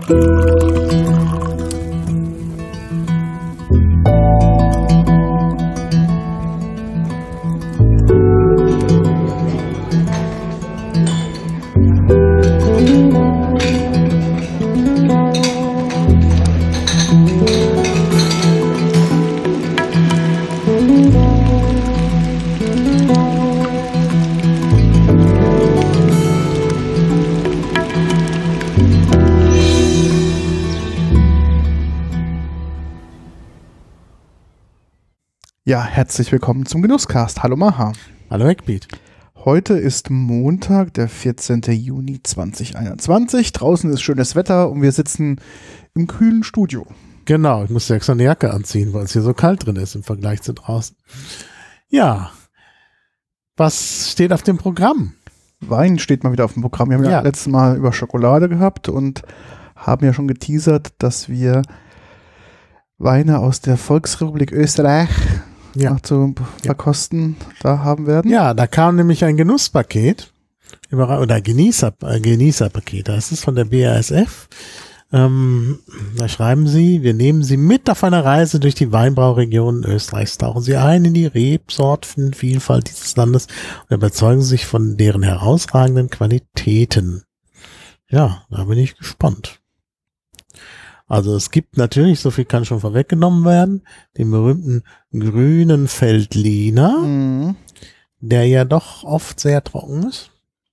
Ja, herzlich willkommen zum Genusscast. Hallo Maha. Hallo Eckbeat. Heute ist Montag, der 14. Juni 2021. Draußen ist schönes Wetter und wir sitzen im kühlen Studio. Genau, ich musste extra eine Jacke anziehen, weil es hier so kalt drin ist im Vergleich zu draußen. Ja, was steht auf dem Programm? Wein steht mal wieder auf dem Programm. Wir haben ja letztes Mal über Schokolade gehabt und haben ja schon geteasert, dass wir Weine aus der Volksrepublik Österreich zu verkosten da haben werden. Ja, da kam nämlich ein Genusspaket oder Genießerpaket. Das ist von der BASF. Da schreiben sie, wir nehmen Sie mit auf eine Reise durch die Weinbauregionen Österreichs, tauchen Sie ein in die Rebsortenvielfalt dieses Landes und überzeugen sich von deren herausragenden Qualitäten. Ja, da bin ich gespannt. Also es gibt natürlich, so viel kann schon vorweggenommen werden, den berühmten grünen Veltliner, der ja doch oft sehr trocken ist.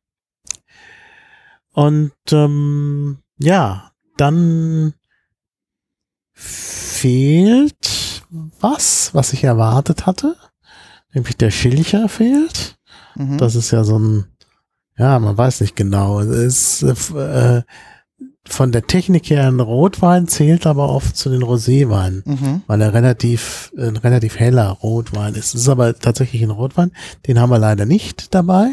Und dann fehlt was ich erwartet hatte, nämlich der Schilcher fehlt. Das ist ja so ein, man weiß nicht genau, es ist von der Technik her ein Rotwein, zählt aber oft zu den Roséweinen, weil er ein relativ heller Rotwein ist. Es ist aber tatsächlich ein Rotwein, den haben wir leider nicht dabei.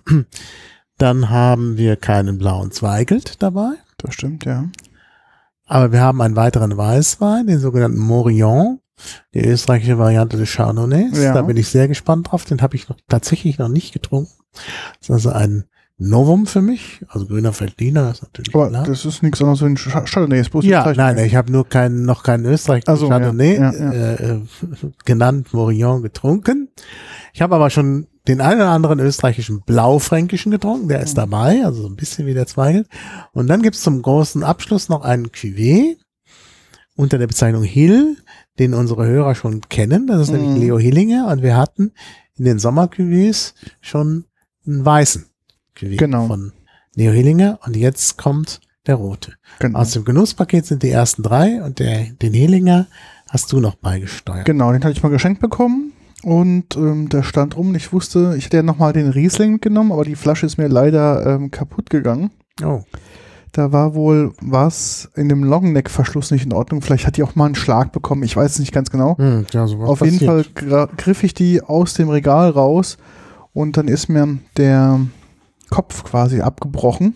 Dann haben wir keinen blauen Zweigelt dabei. Das stimmt, ja. Aber wir haben einen weiteren Weißwein, den sogenannten Morillon, die österreichische Variante des Chardonnays. Ja. Da bin ich sehr gespannt drauf. Den habe ich tatsächlich noch nicht getrunken. Das ist also ein Novum für mich, also grüner Veltliner ist natürlich aber klar. Das ist nichts anderes als ein Chardonnay. Ist bloß nein, ich habe noch keinen österreichischen Chardonnay genannt, Morillon getrunken. Ich habe aber schon den einen oder anderen österreichischen Blaufränkischen getrunken, der ist dabei, also so ein bisschen wie der Zweigelt. Und dann gibt es zum großen Abschluss noch einen Cuvée unter der Bezeichnung Hill, den unsere Hörer schon kennen. Das ist nämlich Leo Hillinger und wir hatten in den Sommercuvées schon einen weißen von Leo Hillinger und jetzt kommt der rote. Genau. Aus dem Genusspaket sind die ersten 3 und den Hillinger hast du noch beigesteuert. Genau, den hatte ich mal geschenkt bekommen und der stand rum. Ich wusste, ich hätte ja nochmal den Riesling mitgenommen, aber die Flasche ist mir leider kaputt gegangen. Oh. Da war wohl was in dem Longneck-Verschluss nicht in Ordnung. Vielleicht hat die auch mal einen Schlag bekommen. Ich weiß es nicht ganz genau. Auf jeden Fall griff ich die aus dem Regal raus und dann ist mir der Kopf quasi abgebrochen.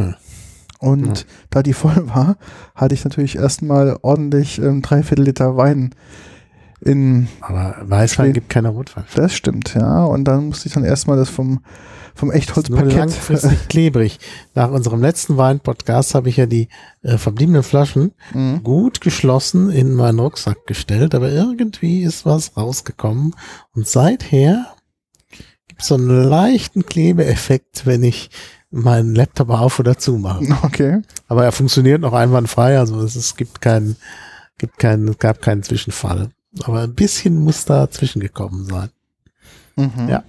Und da die voll war, hatte ich natürlich erstmal ordentlich 3/4 Liter Wein aber Weißwein gibt keine Rotwein. Das stimmt, ja. Und dann musste ich dann erstmal das vom Echtholzpaket. Langfristig klebrig. Nach unserem letzten Wein-Podcast habe ich ja die verbliebenen Flaschen gut geschlossen in meinen Rucksack gestellt, aber irgendwie ist was rausgekommen. Und seither gibt es so einen leichten Klebeeffekt, wenn ich meinen Laptop auf oder zu mache. Okay. Aber er funktioniert noch einwandfrei, also es gab keinen Zwischenfall. Aber ein bisschen muss dazwischen gekommen sein. Ja.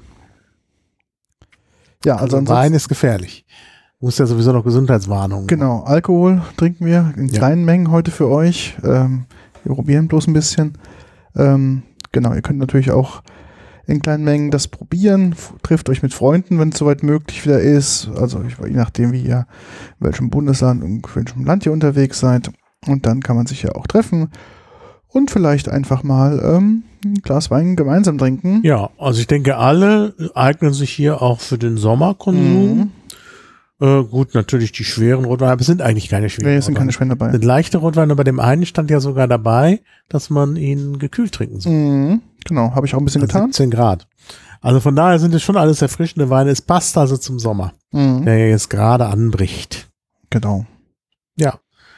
Ja, also Wein ist gefährlich. Muss ja sowieso noch Gesundheitswarnungen. Genau, Alkohol trinken wir in kleinen Mengen heute für euch. Wir probieren bloß ein bisschen. Genau, ihr könnt natürlich auch in kleinen Mengen das probieren. Trifft euch mit Freunden, wenn es soweit möglich wieder ist. Also je nachdem, wie ihr in welchem Bundesland und in welchem Land ihr unterwegs seid. Und dann kann man sich ja auch treffen und vielleicht einfach mal ein Glas Wein gemeinsam trinken. Ja, also ich denke, alle eignen sich hier auch für den Sommerkonsum. Gut, natürlich die schweren Rotweine, aber es sind eigentlich keine schweren Rotweine. Es sind keine schweren dabei. Es sind leichte Rotweine, bei dem einen stand ja sogar dabei, dass man ihn gekühlt trinken soll. Genau, habe ich auch ein bisschen getan. 17 Grad. Also von daher sind es schon alles erfrischende Weine. Es passt also zum Sommer, der ja jetzt gerade anbricht. Genau. Ja.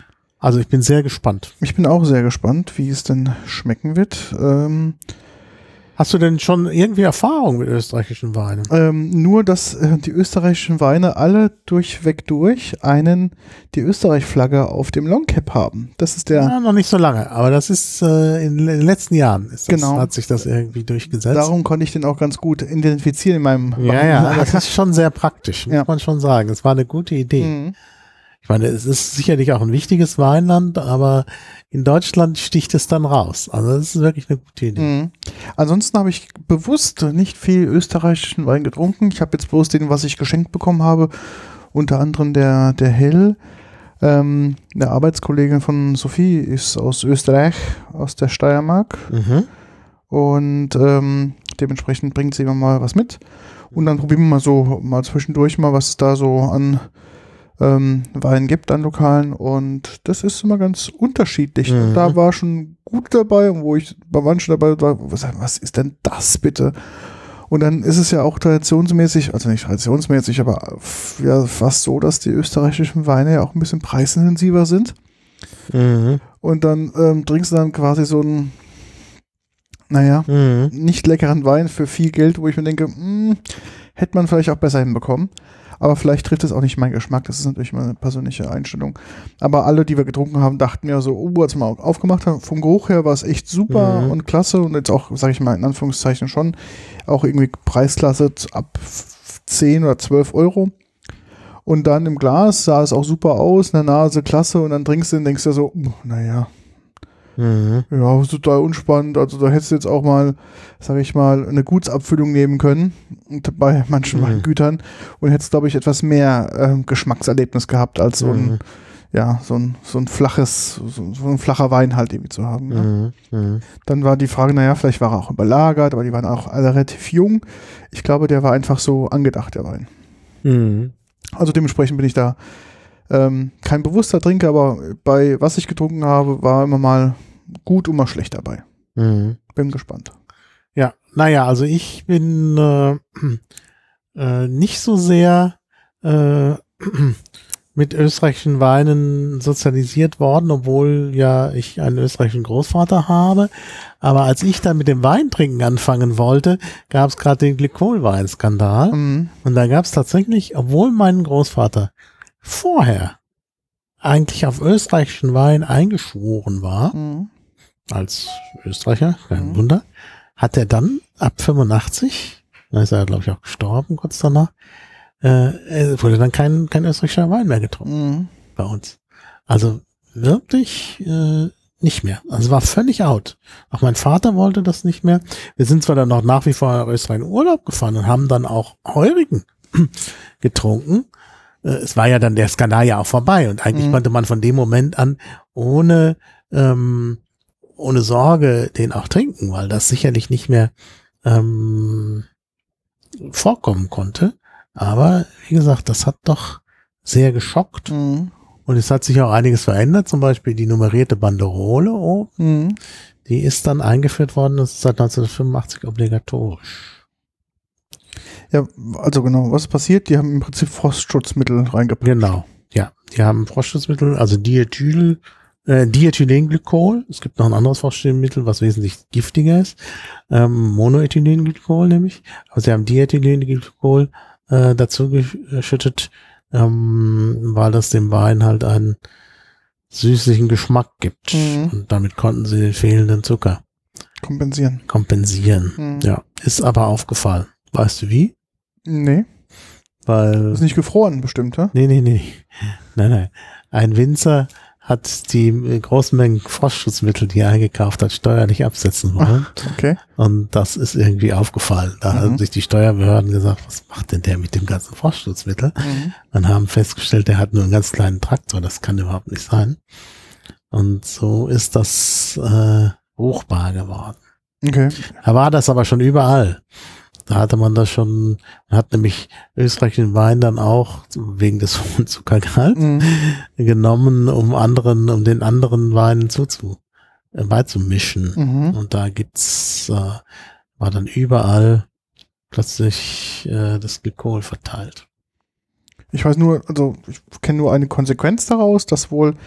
Also ich bin sehr gespannt. Ich bin auch sehr gespannt, wie es denn schmecken wird. Hast du denn schon irgendwie Erfahrung mit österreichischen Weinen? Nur, dass die österreichischen Weine alle durchweg die Österreich-Flagge auf dem Longcap haben. Das ist der... Ja, noch nicht so lange, aber das ist in den letzten Jahren hat sich das irgendwie durchgesetzt. Darum konnte ich den auch ganz gut identifizieren in meinem Wein. Ja, das ist schon sehr praktisch, muss man schon sagen. Das war eine gute Idee. Mhm. Ich meine, es ist sicherlich auch ein wichtiges Weinland, aber in Deutschland sticht es dann raus. Also das ist wirklich eine gute Idee. Mhm. Ansonsten habe ich bewusst nicht viel österreichischen Wein getrunken. Ich habe jetzt bloß den, was ich geschenkt bekommen habe, unter anderem der Hell. Eine Arbeitskollegin von Sophie ist aus Österreich, aus der Steiermark. Mhm. Und dementsprechend bringt sie immer mal was mit. Und dann probieren wir mal zwischendurch was es da so an Wein gibt an Lokalen, und das ist immer ganz unterschiedlich. Mhm. Da war schon gut dabei, und wo ich bei manchen dabei war, was ist denn das bitte? Und dann ist es ja auch traditionsmäßig, also nicht traditionsmäßig, aber ja fast so, dass die österreichischen Weine ja auch ein bisschen preisintensiver sind. Mhm. Und dann trinkst du dann quasi so einen, nicht leckeren Wein für viel Geld, wo ich mir denke, hätte man vielleicht auch besser hinbekommen. Aber vielleicht trifft es auch nicht meinen Geschmack. Das ist natürlich meine persönliche Einstellung. Aber alle, die wir getrunken haben, dachten ja so, als wir mal aufgemacht haben, vom Geruch her war es echt super und klasse. Und jetzt auch, sage ich mal in Anführungszeichen schon, auch irgendwie Preisklasse ab 10 oder 12 Euro. Und dann im Glas sah es auch super aus, in der Nase klasse. Und dann trinkst du und denkst du so, ja, total unspannend. Also da hättest du jetzt auch mal, sage ich mal, eine Gutsabfüllung nehmen können bei manchen Weingütern und hättest, glaube ich, etwas mehr Geschmackserlebnis gehabt als so ein flacher Wein halt irgendwie zu haben. Ne? Dann war die Frage, vielleicht war er auch überlagert, aber die waren auch alle relativ jung. Ich glaube, der war einfach so angedacht, der Wein. Also dementsprechend bin ich da kein bewusster Trinker, aber bei was ich getrunken habe, war immer mal gut und mal schlecht dabei. Bin gespannt. Ja, also ich bin nicht so sehr mit österreichischen Weinen sozialisiert worden, obwohl ja ich einen österreichischen Großvater habe. Aber als ich dann mit dem Weintrinken anfangen wollte, gab es gerade den Glykolweinskandal. Und da gab es tatsächlich, obwohl mein Großvater vorher eigentlich auf österreichischen Wein eingeschworen war, als Österreicher, kein Wunder, hat er dann ab 85, da ist er, glaube ich, auch gestorben kurz danach, wurde dann kein österreichischer Wein mehr getrunken bei uns. Also wirklich nicht mehr. Also war völlig out. Auch mein Vater wollte das nicht mehr. Wir sind zwar dann noch nach wie vor nach Österreich in Urlaub gefahren und haben dann auch Heurigen getrunken. Es war ja dann der Skandal ja auch vorbei und eigentlich konnte man von dem Moment an ohne Sorge den auch trinken, weil das sicherlich nicht mehr vorkommen konnte. Aber wie gesagt, das hat doch sehr geschockt und es hat sich auch einiges verändert, zum Beispiel die nummerierte Banderole oben, die ist dann eingeführt worden, das ist seit 1985 obligatorisch. Ja, also genau, was ist passiert? Die haben im Prinzip Frostschutzmittel reingepackt. Genau, ja, die haben Frostschutzmittel, also Diethylenglykol, es gibt noch ein anderes Frostschutzmittel, was wesentlich giftiger ist, Monoethylenglykol nämlich, aber sie haben Diethylenglykol dazu geschüttet, weil das dem Wein halt einen süßlichen Geschmack gibt und damit konnten sie den fehlenden Zucker kompensieren. Ja, ist aber aufgefallen. Weißt du wie? Nee. Weil. Ist nicht gefroren bestimmt, ja? Nee. Nein. Ein Winzer hat die großen Mengen Frostschutzmittel, die er eingekauft hat, steuerlich absetzen wollen. Okay. Und das ist irgendwie aufgefallen. Da haben sich die Steuerbehörden gesagt, was macht denn der mit dem ganzen Frostschutzmittel? Und haben festgestellt, der hat nur einen ganz kleinen Traktor, das kann überhaupt nicht sein. Und so ist das ruchbar geworden. Okay. Da war das aber schon überall. Da hatte man das schon, hat nämlich österreichischen Wein dann auch wegen des hohen Zuckergehalts genommen, um den anderen Weinen beizumischen. Und da war dann überall plötzlich das Glykol verteilt. Ich weiß nur, also ich kenne nur eine Konsequenz daraus, dass wohl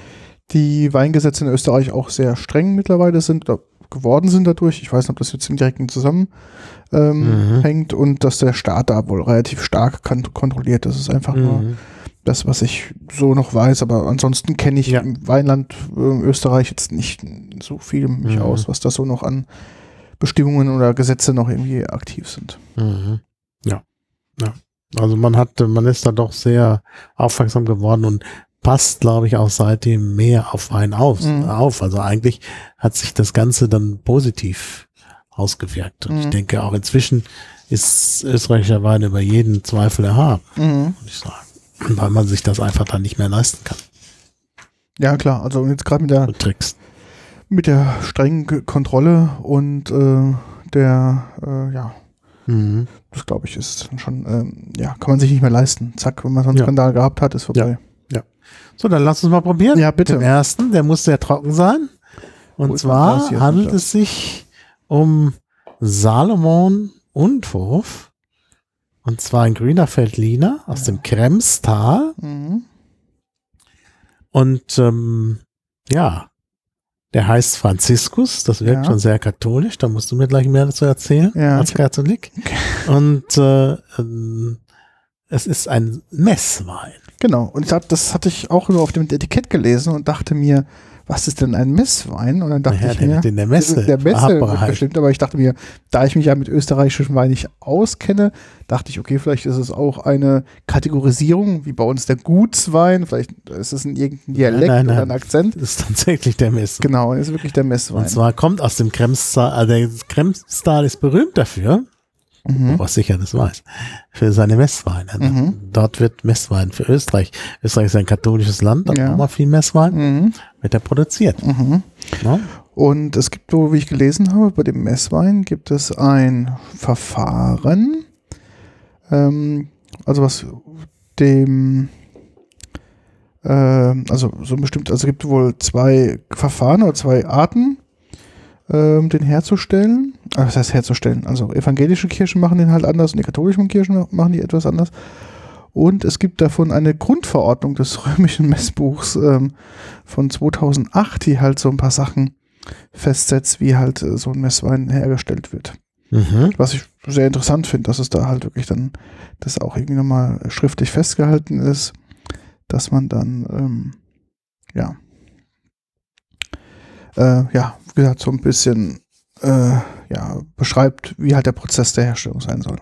die Weingesetze in Österreich auch sehr streng mittlerweile sind, oder geworden sind dadurch. Ich weiß nicht, ob das jetzt im direkten hängt und dass der Staat da wohl relativ stark kontrolliert. Das ist einfach nur das, was ich so noch weiß. Aber ansonsten kenne ich im Weinland Österreich jetzt nicht so viel mich aus, was da so noch an Bestimmungen oder Gesetze noch irgendwie aktiv sind. Ja. Also man ist da doch sehr aufmerksam geworden und passt, glaube ich, auch seitdem mehr auf Wein auf. Also eigentlich hat sich das Ganze dann positiv ausgewirkt. Und ich denke auch inzwischen ist österreichischer Wein über jeden Zweifel erhaben, würde ich sagen. Weil man sich das einfach dann nicht mehr leisten kann. Ja, klar. Also jetzt gerade mit der strengen Kontrolle und das glaube ich ist schon, kann man sich nicht mehr leisten. Zack, wenn man so einen Skandal gehabt hat, ist vorbei. Ja. So, dann lass uns mal probieren. Ja, bitte. Den ersten, der muss sehr trocken sein. Und zwar handelt es sich um Salomon Unhof. Und zwar ein grüner Veltliner aus dem Kremstal. Und der heißt Franziskus. Das wirkt schon sehr katholisch. Da musst du mir gleich mehr dazu erzählen als Katholik. Und es ist ein Messwein. Genau. Und das hatte ich auch nur auf dem Etikett gelesen und dachte mir, was ist denn ein Messwein? Und dann dachte ich mir, der Messe bestimmt, aber ich dachte mir, da ich mich ja mit österreichischem Wein nicht auskenne, dachte ich, okay, vielleicht ist es auch eine Kategorisierung, wie bei uns der Gutswein, vielleicht ist es irgendein Dialekt oder ein Akzent. Das ist tatsächlich der Messwein. Genau, das ist wirklich der Messwein. Und zwar kommt aus dem Kremstal, also der Kremstal ist berühmt dafür, was sicher das weiß, für seine Messweine. Dort wird Messwein für Österreich. Österreich ist ein katholisches Land, da braucht man viel Messwein, wird er produziert. Ja? Und es gibt, wie ich gelesen habe, bei dem Messwein gibt es ein Verfahren, also was dem es gibt wohl 2 Verfahren oder 2 Arten, den herzustellen. Was heißt herzustellen? Also evangelische Kirchen machen den halt anders und die katholischen Kirchen machen die etwas anders. Und es gibt davon eine Grundverordnung des römischen Messbuchs von 2008, die halt so ein paar Sachen festsetzt, wie halt so ein Messwein hergestellt wird. Was ich sehr interessant finde, dass es da halt wirklich dann, das auch irgendwie nochmal schriftlich festgehalten ist, dass man dann, wie gesagt, so ein bisschen beschreibt, wie halt der Prozess der Herstellung sein soll.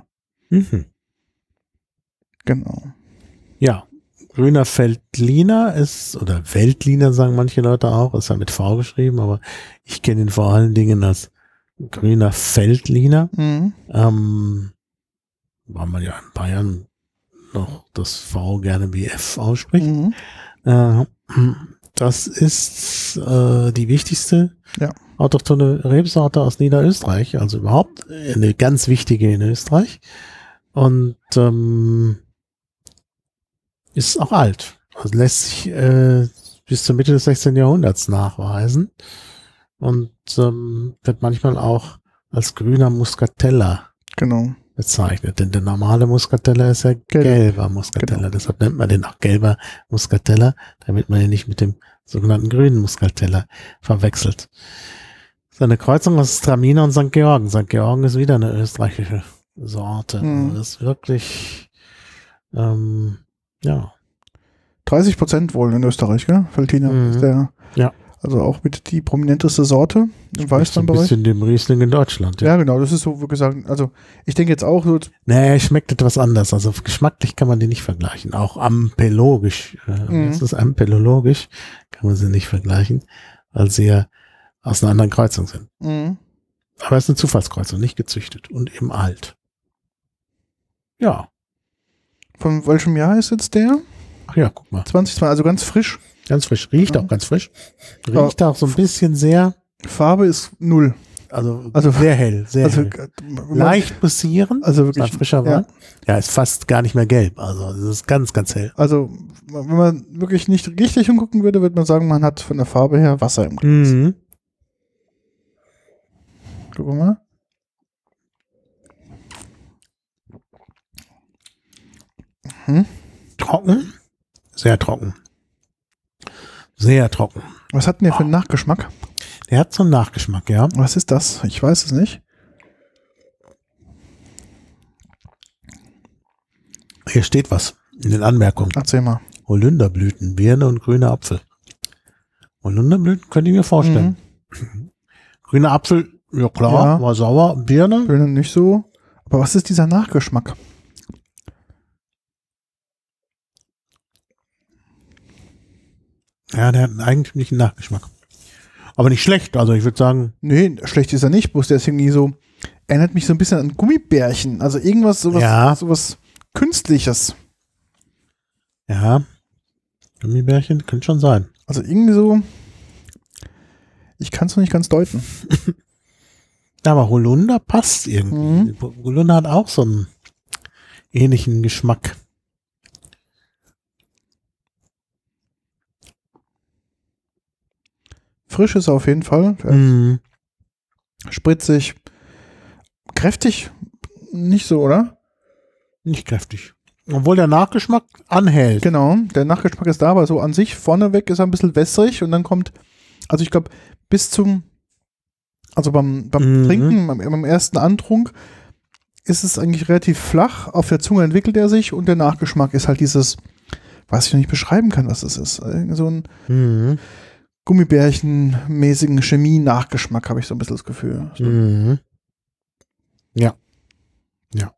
Genau. Ja, grüner Veltliner ist, oder Veltliner sagen manche Leute auch, ist ja mit V geschrieben, aber ich kenne ihn vor allen Dingen als grüner Veltliner. Weil man ja in Bayern noch das V gerne wie F ausspricht. Das ist die wichtigste autochthone Rebsorte aus Niederösterreich, also überhaupt eine ganz wichtige in Österreich. Und ist auch alt. Also lässt sich bis zur Mitte des 16. Jahrhunderts nachweisen und wird manchmal auch als grüner Muscatella bezeichnet. Denn der normale Muscatella ist ja gelber Muscatella. Genau. Deshalb nennt man den auch gelber Muscatella, damit man ihn nicht mit dem sogenannten grünen Muscatella verwechselt. Das ist eine Kreuzung aus Traminer und St. Georgen. St. Georgen ist wieder eine österreichische Sorte. Also das ist wirklich 30% wohl in Österreich, gell? Veltliner ist der. Ja. Also auch mit die prominenteste Sorte im Weißweinbereich. Ein bisschen dem Riesling in Deutschland. Ja, genau. Das ist so, wie gesagt, also ich denke jetzt auch so. Naja, schmeckt etwas anders. Also geschmacklich kann man die nicht vergleichen. Auch ampellogisch. Das ist ampelologisch. Kann man sie nicht vergleichen, weil sie ja aus einer anderen Kreuzung sind. Aber es ist eine Zufallskreuzung, nicht gezüchtet und eben alt. Ja. Von welchem Jahr ist jetzt der? Ach ja, guck mal. 2020, also ganz frisch. Ganz frisch. Riecht auch ganz frisch. Riecht auch so ein bisschen sehr. Farbe ist 0. Also sehr hell. Sehr hell. Leicht bussierend. Also wirklich. Frischer Wein. Ja, ist fast gar nicht mehr gelb. Also es ist ganz, ganz hell. Also wenn man wirklich nicht richtig hingucken würde, würde man sagen, man hat von der Farbe her Wasser im Glas. Gucken wir mal. Trocken. Sehr trocken. Sehr trocken. Was hat denn der für einen Nachgeschmack? Der hat so einen Nachgeschmack, ja. Was ist das? Ich weiß es nicht. Hier steht was in den Anmerkungen. Erzähl mal. Holunderblüten, Birne und grüner Apfel. Holunderblüten könnte ich mir vorstellen. Grüner Apfel, ja klar, war sauer. Birne? Birne nicht so. Aber was ist dieser Nachgeschmack? Ja, der hat einen eigentümlichen Nachgeschmack. Aber nicht schlecht, also ich würde sagen. Nee, schlecht ist er nicht, bloß der ist irgendwie so, erinnert mich so ein bisschen an Gummibärchen. Also irgendwas, sowas Künstliches. Ja, Gummibärchen könnte schon sein. Also irgendwie so, ich kann es noch nicht ganz deuten. Ja, aber Holunder passt irgendwie. Holunder hat auch so einen ähnlichen Geschmack. Frisch ist er auf jeden Fall. Spritzig. Kräftig nicht so, oder? Nicht kräftig. Obwohl der Nachgeschmack anhält. Genau, der Nachgeschmack ist da, aber so an sich vorneweg ist er ein bisschen wässrig und dann kommt, also ich glaube, bis zum, also beim Trinken, beim ersten Antrunk ist es eigentlich relativ flach. Auf der Zunge entwickelt er sich und der Nachgeschmack ist halt dieses, was ich noch nicht beschreiben kann, was es ist. So ein Gummibärchen-mäßigen Chemie-Nachgeschmack, habe ich so ein bisschen das Gefühl. So. Ja. Ja.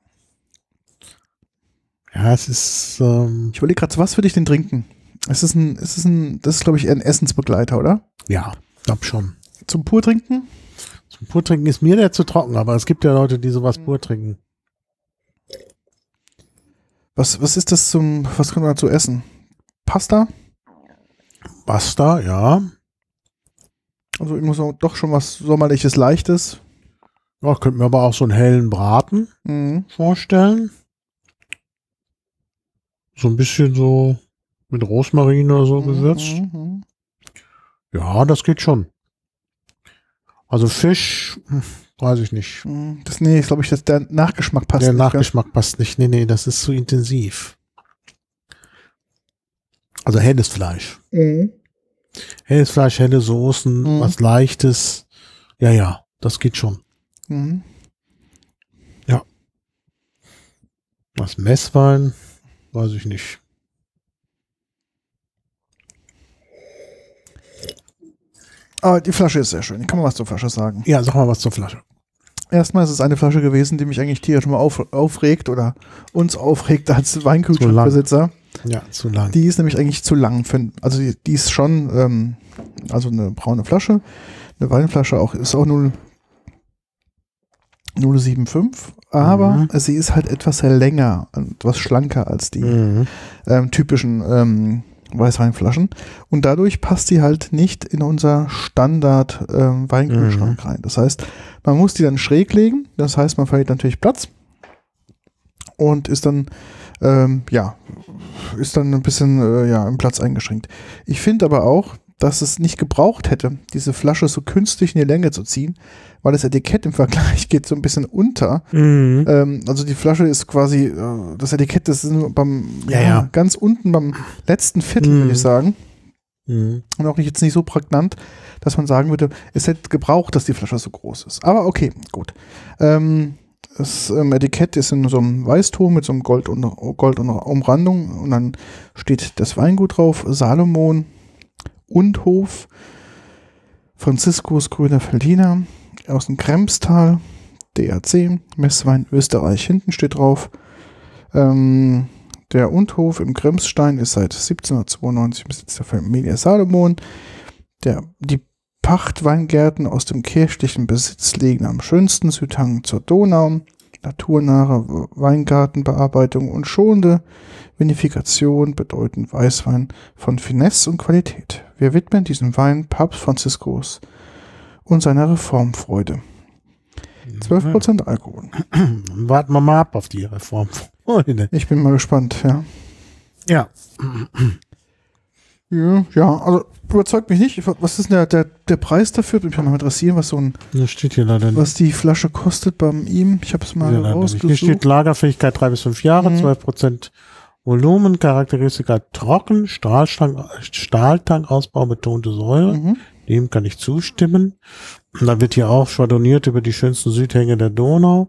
Ja, es ist. Ich überlege gerade, was würde ich denn trinken? Das ist, glaube ich, eher ein Essensbegleiter, oder? Ja, glaub schon. Zum Purtrinken? Zum Purtrinken ist mir der zu trocken, aber es gibt ja Leute, die sowas pur trinken. Was ist das was kann man dazu essen? Pasta? Pasta, ja. Also irgendwas doch schon was sommerliches, leichtes. Ja, könnten wir aber auch so einen hellen Braten vorstellen. So ein bisschen so mit Rosmarin oder so gewürzt. Ja, das geht schon. Also Fisch, weiß ich nicht. Ich glaube, der Nachgeschmack passt nicht. Der nicht. Nachgeschmack passt nicht. Nee, das ist zu intensiv. Also helles Fleisch. Helles Fleisch, helle Soßen, was Leichtes. Ja, das geht schon. Ja. Was Messwein, weiß ich nicht. Aber die Flasche ist sehr schön. Ich kann mal was zur Flasche sagen. Ja, sag mal was zur Flasche. Erstmal ist es eine Flasche gewesen, die mich eigentlich tierisch mal aufregt oder uns aufregt als Weinkühlschrankbesitzer. Ja, zu lang. Die ist nämlich eigentlich zu lang. Also die ist schon, also eine braune Flasche. Eine Weinflasche ist auch 0,75, aber sie ist halt etwas länger und etwas schlanker als die typischen Weißweinflaschen. Und dadurch passt die halt nicht in unser Standard Weinkühlschrank rein. Das heißt, man muss die dann schräg legen. Das heißt, man verliert natürlich Platz und ist dann ein bisschen im Platz eingeschränkt. Ich finde aber auch, dass es nicht gebraucht hätte, diese Flasche so künstlich in die Länge zu ziehen, weil das Etikett im Vergleich geht so ein bisschen unter. Also die Flasche ist quasi, das Etikett, das ist nur ganz unten beim letzten Viertel, würde ich sagen. Und auch jetzt nicht so prägnant, dass man sagen würde, es hätte gebraucht, dass die Flasche so groß ist. Aber okay, gut. Das Etikett ist in so einem Weißton mit so einem Gold und Umrandung und dann steht das Weingut drauf, Salomon und Hof, Franziskus Grüner Veltliner aus dem Kremstal, DRC, Messwein Österreich, hinten steht drauf. Der Undhof im Kremsstein ist seit 1792 Besitz der Familie Salomon. Die Pachtweingärten aus dem kirchlichen Besitz liegen am schönsten Südhang zur Donau. Naturnahe Weingartenbearbeitung und schonende Vinifikation bedeuten Weißwein von Finesse und Qualität. Wir widmen diesem Wein Papst Franziskus und seiner Reformfreude. 12% Alkohol. Warten wir mal ab auf die Reformfreude. Ich bin mal gespannt, ja. Ja. Ja, also überzeugt mich nicht. Was ist denn der Preis dafür? Würde mich mal interessieren, was das steht hier leider nicht. Was die Flasche kostet beim ihm. Ich habe es mal rausgesucht. Hier steht Lagerfähigkeit 3 bis 5 Jahre, 12% Volumencharakteristika trocken, Stahltankausbau, betonte Säure. Dem kann ich zustimmen. Und dann wird hier auch schwadroniert über die schönsten Südhänge der Donau.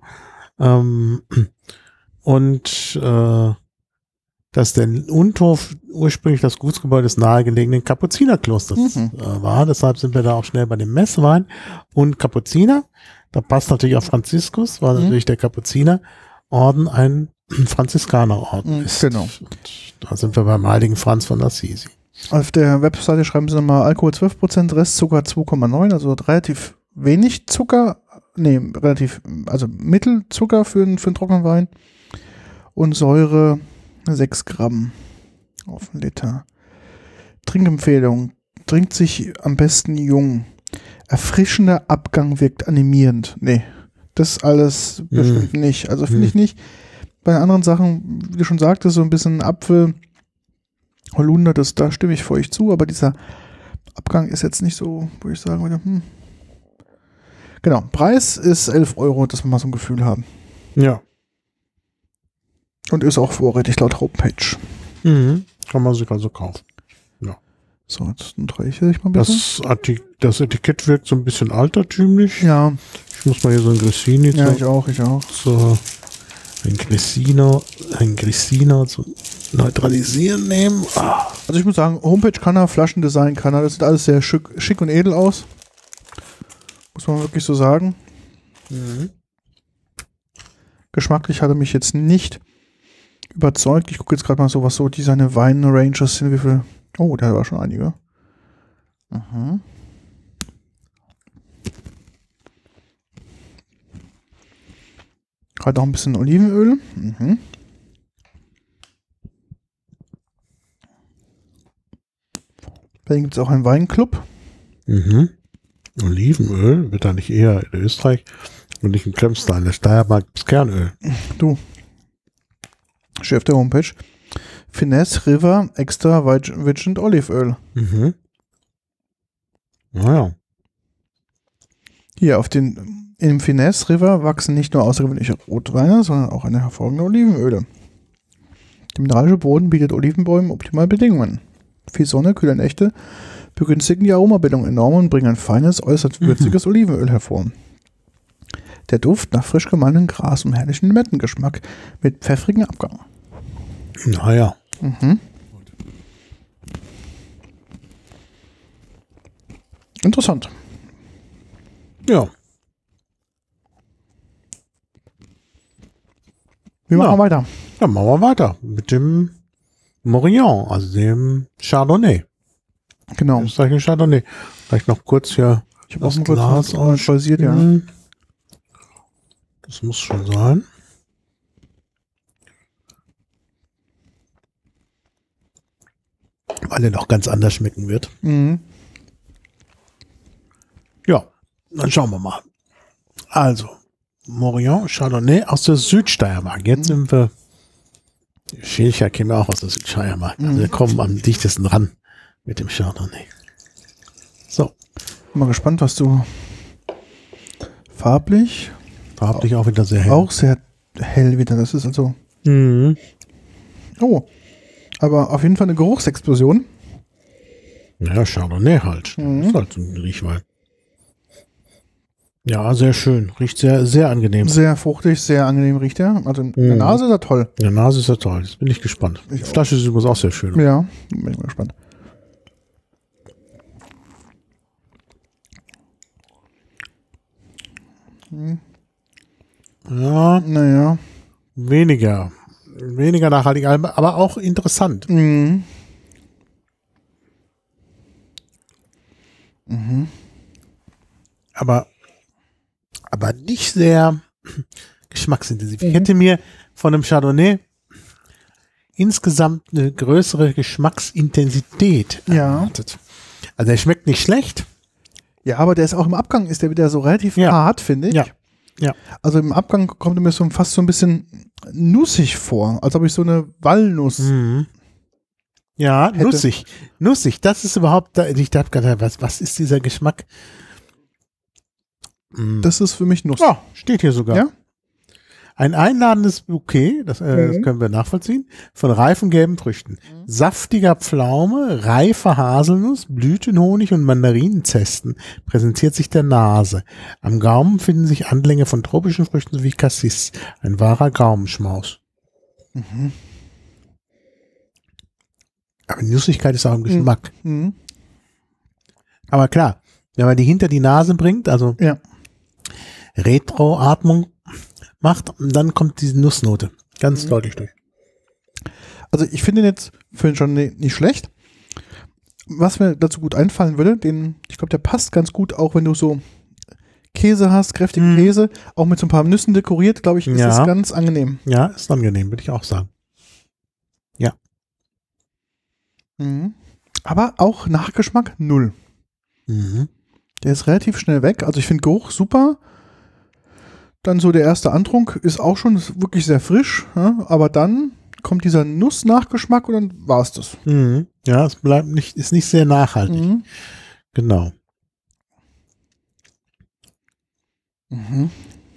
Dass der Untorf ursprünglich das Gutsgebäude des nahegelegenen Kapuzinerklosters war. Deshalb sind wir da auch schnell bei dem Messwein. Und Kapuziner, da passt natürlich auch Franziskus, weil natürlich der Kapuzinerorden ein Franziskanerorden ist. Genau. Und da sind wir beim heiligen Franz von Assisi. Auf der Webseite schreiben sie nochmal Alkohol 12%, Restzucker 2,9, also relativ wenig Zucker, also Mittelzucker für einen trockenen Wein und Säure 6 Gramm auf einen Liter. Trinkempfehlung, trinkt sich am besten jung. Erfrischender Abgang wirkt animierend. Nee, das alles bestimmt nicht. Also finde ich nicht. Bei anderen Sachen, wie du schon sagtest, so ein bisschen Apfel, Holunder, da stimme ich für euch zu, aber dieser Abgang ist jetzt nicht so, wo ich sagen würde, Genau, Preis ist 11 €, dass wir mal so ein Gefühl haben. Ja. Und ist auch vorrätig laut Homepage. Kann man sich also kaufen. Ja. So, jetzt reiche ich mal ein bisschen. Das Etikett wirkt so ein bisschen altertümlich. Ja. Ich muss mal hier so ein Grissini. Ja, ich auch. So ein Grissino zu neutralisieren nehmen. Also ich muss sagen, Homepage kann er, Flaschendesign kann er. Das sieht alles sehr schick und edel aus. Muss man wirklich so sagen. Geschmacklich hat er mich jetzt nicht überzeugt. Ich gucke jetzt gerade mal so, was so seine Wein-Ranges sind. Wie viel? Oh, da war schon einige. Gerade noch ein bisschen Olivenöl. Dann gibt es auch einen Weinclub. Olivenöl wird da nicht eher in Österreich und nicht in Kremstal. In der Steiermark gibt es Kernöl. Du, Chef der Homepage. Finesse River Extra Virgin Oliveöl. Naja. Hier im Finesse River wachsen nicht nur außergewöhnliche Rotweine, sondern auch eine hervorragende Olivenöle. Der mineralische Boden bietet Olivenbäumen optimale Bedingungen. Viel Sonne, kühle Nächte begünstigen die Aromabildung enorm und bringen ein feines, äußerst würziges Olivenöl hervor. Der Duft nach frisch gemahlenem Gras und herrlichen Limettengeschmack mit pfeffrigem Abgang. Naja. Interessant. Ja. Wir machen weiter. Ja, machen wir weiter mit dem Morillon, also dem Chardonnay. Genau. Das ist eigentlich ein Chardonnay. Vielleicht noch kurz hier. Ich habe auch ein Glas pausiert, ja. Das muss schon sein. Weil er noch ganz anders schmecken wird. Ja, dann schauen wir mal. Also, Morillon Chardonnay aus der Südsteiermark. Jetzt sind wir. Schilcher kämen auch aus der Südsteiermark. Also wir kommen am dichtesten ran mit dem Chardonnay. So. Bin mal gespannt, was du farblich auch wieder sehr hell. Auch sehr hell wieder. Das ist also. Oh. Aber auf jeden Fall eine Geruchsexplosion. Ja, Chardonnay halt. Das ist halt ein Riechwein. Ja, sehr schön. Riecht sehr, sehr angenehm. Sehr fruchtig, sehr angenehm riecht er. Also in der Nase ist er toll. In der Nase ist er toll. Jetzt bin ich gespannt. Die Flasche ist übrigens auch sehr schön. Ja, bin ich mal gespannt. Ja, naja. Weniger nachhaltig, aber auch interessant. Aber nicht sehr geschmacksintensiv. Ich hätte mir von einem Chardonnay insgesamt eine größere Geschmacksintensität erwartet. Also der schmeckt nicht schlecht. Ja, aber der ist auch im Abgang, ist der wieder so relativ hart, finde ich. Ja. Also im Abgang kommt er mir so fast so ein bisschen nussig vor, als ob ich so eine Walnuss Ja, hätte. Nussig. Das ist überhaupt, ich dachte gerade, was ist dieser Geschmack? Das ist für mich Nuss. Ja, steht hier sogar. Ja? Ein einladendes Bouquet, das können wir nachvollziehen, von reifen gelben Früchten. Saftiger Pflaume, reifer Haselnuss, Blütenhonig und Mandarinenzesten präsentiert sich der Nase. Am Gaumen finden sich Anlänge von tropischen Früchten sowie Cassis. Ein wahrer Gaumenschmaus. Mhm. Aber die Nussigkeit ist auch im Geschmack. Mhm. Aber klar, wenn man die hinter die Nase bringt, also Retroatmung macht, dann kommt diese Nussnote ganz deutlich durch. Also ich finde den jetzt für den Chardonnay nicht schlecht. Was mir dazu gut einfallen würde, ich glaube, der passt ganz gut, auch wenn du so Käse hast, kräftigen Käse, auch mit so ein paar Nüssen dekoriert, glaube ich, ist das ganz angenehm. Ja, ist angenehm, würde ich auch sagen. Ja. Mhm. Aber auch Nachgeschmack 0. Mhm. Der ist relativ schnell weg. Also ich finde Geruch super. Dann so der erste Antrunk ist auch schon wirklich sehr frisch, ja? Aber dann kommt dieser Nuss-Nachgeschmack und dann war es das. Mhm. Ja, es ist nicht sehr nachhaltig. Mhm. Genau. Mhm.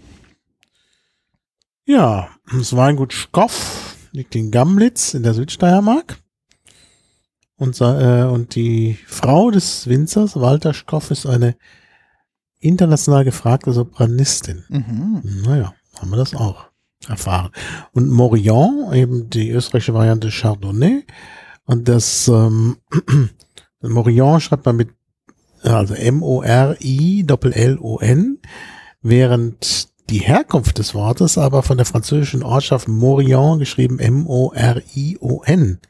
Ja, das Weingut Schkoff liegt in Gamlitz in der Südsteiermark. Und die Frau des Winzers, Walter Schkoff, ist eine international gefragte Sopranistin. Mhm. Naja, haben wir das auch erfahren. Und Morillon, eben die österreichische Variante Chardonnay. Und das Morillon schreibt man mit, also M-O-R-I-L-L-O-N, während die Herkunft des Wortes aber von der französischen Ortschaft Morillon, geschrieben M-O-R-I-O-N,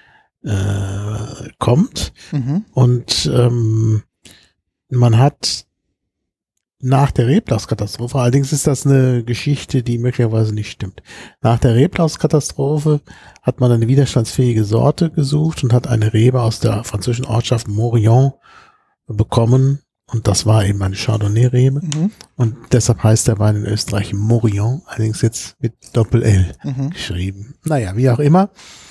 kommt. Mhm. Und man hat nach der Reblauskatastrophe, allerdings ist das eine Geschichte, die möglicherweise nicht stimmt. Nach der Reblauskatastrophe hat man eine widerstandsfähige Sorte gesucht und hat eine Rebe aus der französischen Ortschaft Morillon bekommen. Und das war eben eine Chardonnay-Rebe. Mhm. Und deshalb heißt der Wein in Österreich Morillon, allerdings jetzt mit Doppel-L geschrieben. Naja, wie auch immer.